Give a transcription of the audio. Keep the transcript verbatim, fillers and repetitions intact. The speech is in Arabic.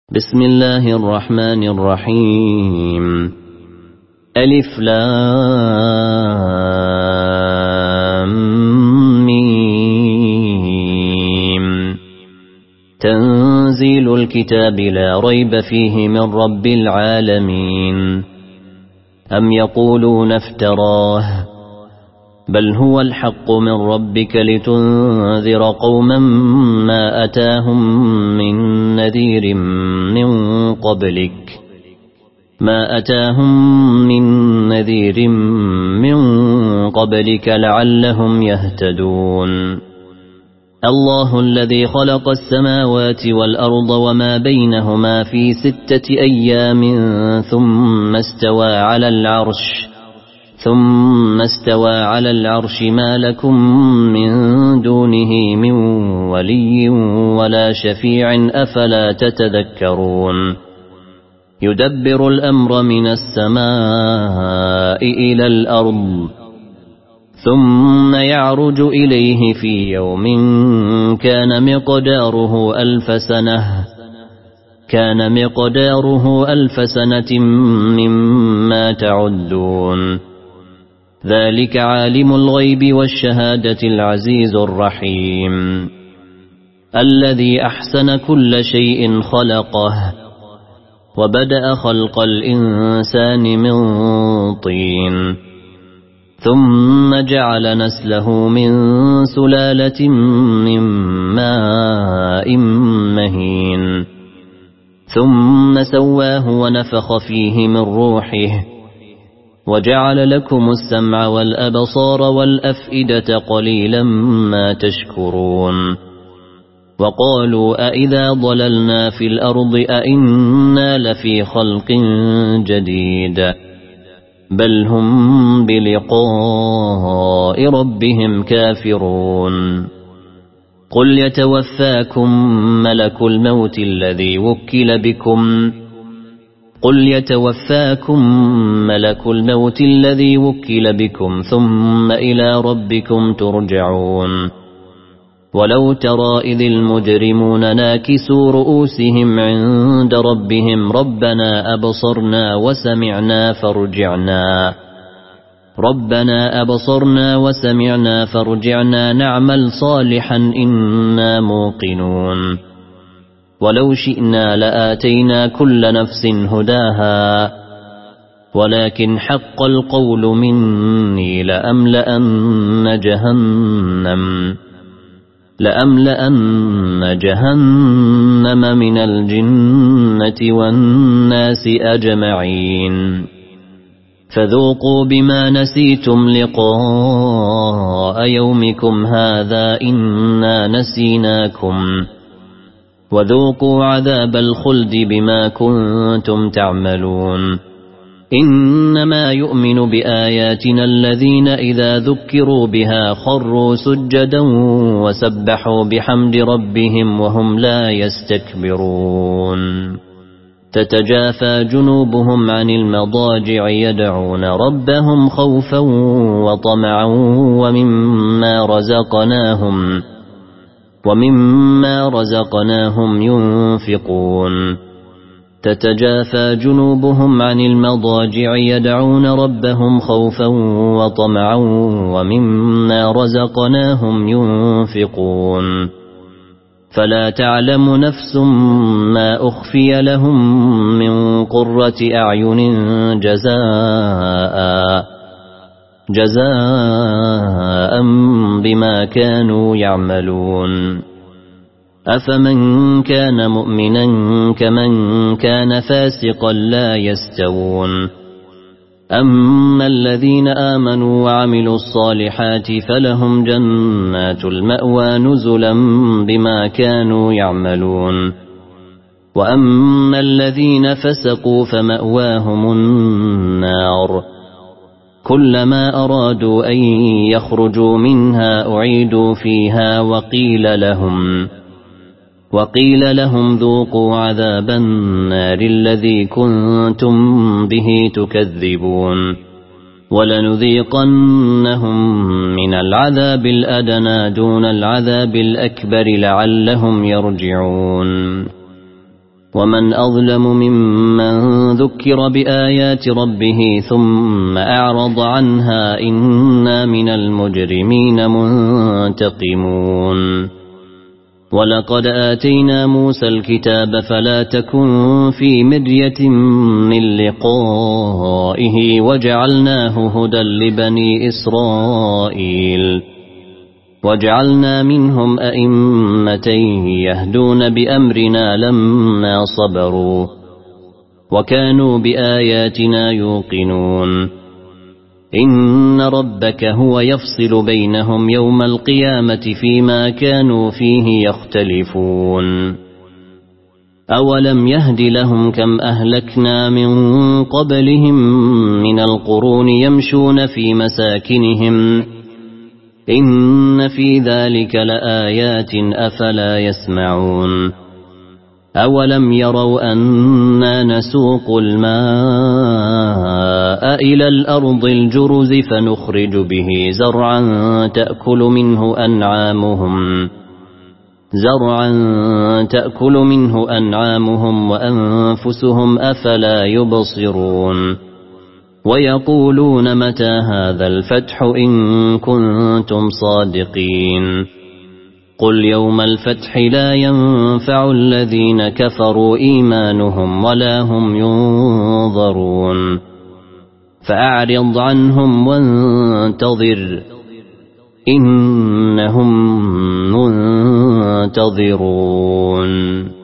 بسم الله الرحمن الرحيم. ألف لام ميم. تنزيل الكتاب لا ريب فيه من رب العالمين. أم يقولون افتراه بل هو الحق من ربك لتنذر قوما ما أتاهم من نذير من قبلك ما أتاهم من نذير من قبلك لعلهم يهتدون. الله الذي خلق السماوات والأرض وما بينهما في ستة أيام ثم استوى على العرش ثم استوى على العرش ما لكم من دونه من ولي ولا شفيع أفلا تتذكرون. يدبر الأمر من السماء إلى الأرض ثم يعرج إليه في يوم كان مقداره ألف سنة كان مقداره ألف سنة مما تعدون. ذلك عالم الغيب والشهادة العزيز الرحيم. الذي أحسن كل شيء خلقه وبدأ خلق الإنسان من طين ثم جعل نسله من سلالة من ماء مهين ثم سواه ونفخ فيه من روحه وجعل لكم السمع والأبصار والأفئدة قليلا ما تشكرون. وقالوا أئذا ضللنا في الأرض أئنا لفي خلق جديد بل هم بلقاء ربهم كافرون. قل يتوفاكم ملك الموت الذي وكل بكم قل يتوفاكم ملك الموت الذي وكل بكم ثم إلى ربكم ترجعون. ولو ترى إذ المجرمون ناكسوا رؤوسهم عند ربهم ربنا أبصرنا وسمعنا فارجعنا ربنا أبصرنا وسمعنا فارجعنا نعمل صالحا إنا موقنون. ولو شئنا لآتينا كل نفس هداها ولكن حق القول مني لأملأن جهنم لأملأن جهنم من الجنة والناس أجمعين. فذوقوا بما نسيتم لقاء يومكم هذا إنا نسيناكم وذوقوا عذاب الخلد بما كنتم تعملون. إنما يؤمن بآياتنا الذين إذا ذكروا بها خروا سجدا وسبحوا بحمد ربهم وهم لا يستكبرون. تتجافى جنوبهم عن المضاجع يدعون ربهم خوفا وطمعا ومما رزقناهم ومما رزقناهم ينفقون. تتجافى جنوبهم عن المضاجع يدعون ربهم خوفا وطمعا ومما رزقناهم ينفقون. فلا تعلم نفس ما أخفي لهم من قرة أعين جزاء جزاء بما كانوا يعملون. أفمن كان مؤمنا كمن كان فاسقا لا يستوون. أما الذين آمنوا وعملوا الصالحات فلهم جنات المأوى نزلا بما كانوا يعملون. وأما الذين فسقوا فمأواهم النار كلما أرادوا أن يخرجوا منها أعيدوا فيها وقيل لهم وقيل لهم ذوقوا عذاب النار الذي كنتم به تكذبون. ولنذيقنهم من العذاب الأدنى دون العذاب الأكبر لعلهم يرجعون. ومن أظلم ممن ذكر بآيات ربه ثم أعرض عنها إنا من المجرمين منتقمون ولقد آتينا موسى الكتاب فلا تكن في مرية من لقائه وجعلناه هدى لبني إسرائيل وجعلنا منهم أئمة يهدون بأمرنا لما صبروا وكانوا بآياتنا يوقنون إن ربك هو يفصل بينهم يوم القيامة فيما كانوا فيه يختلفون أولم يهد لهم كم أهلكنا من قبلهم من القرون يمشون في مساكنهم إن في ذلك لآيات أفلا يسمعون أولم يروا أنا نسوق الماء إلى الأرض الجرز فنخرج به زرعا تأكل منه أنعامهم زرعا تأكل منه أنعامهم وأنفسهم أفلا يبصرون ويقولون متى هذا الفتح إن كنتم صادقين قل يوم الفتح لا ينفع الذين كفروا إيمانهم ولا هم ينظرون فأعرض عنهم وانتظر إنهم منتظرون